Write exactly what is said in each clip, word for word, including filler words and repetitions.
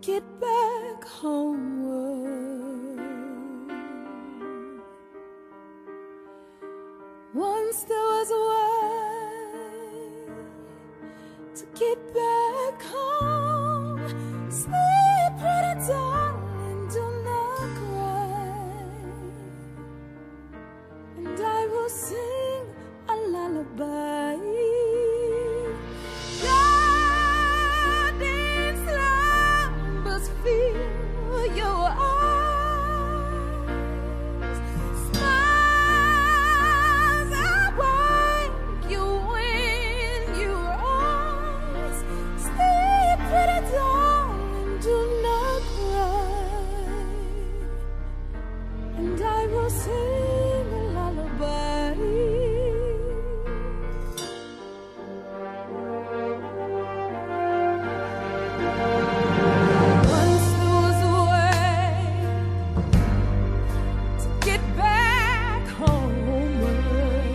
get back homeward. Once there was a way to get back home. Sleep, pretty darling, do not cry, and I will sing a lullaby. Guiding slumbers fill your eyes. Smiles awake you when you rise. Sleep, pretty darling, do not cry, and I will sing a lullaby. Once there was a way to get back homeward.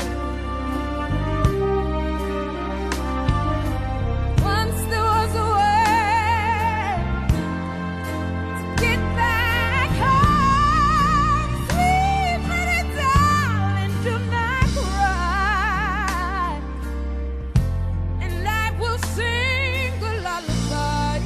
Once there was a way to get back home. Sleep, pretty darling, do not cry, and I will sing a lullaby.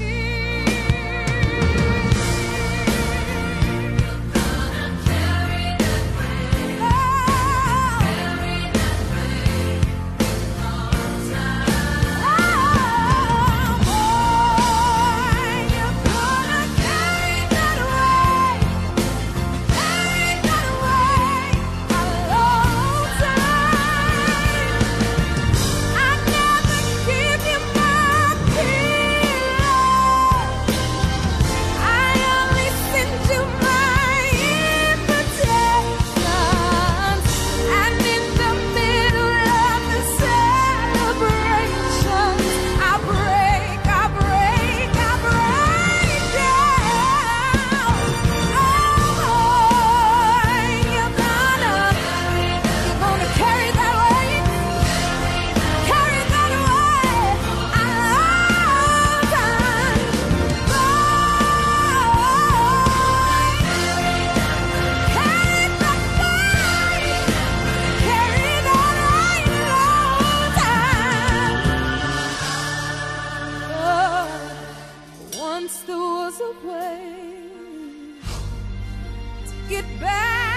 Once there was a way to get back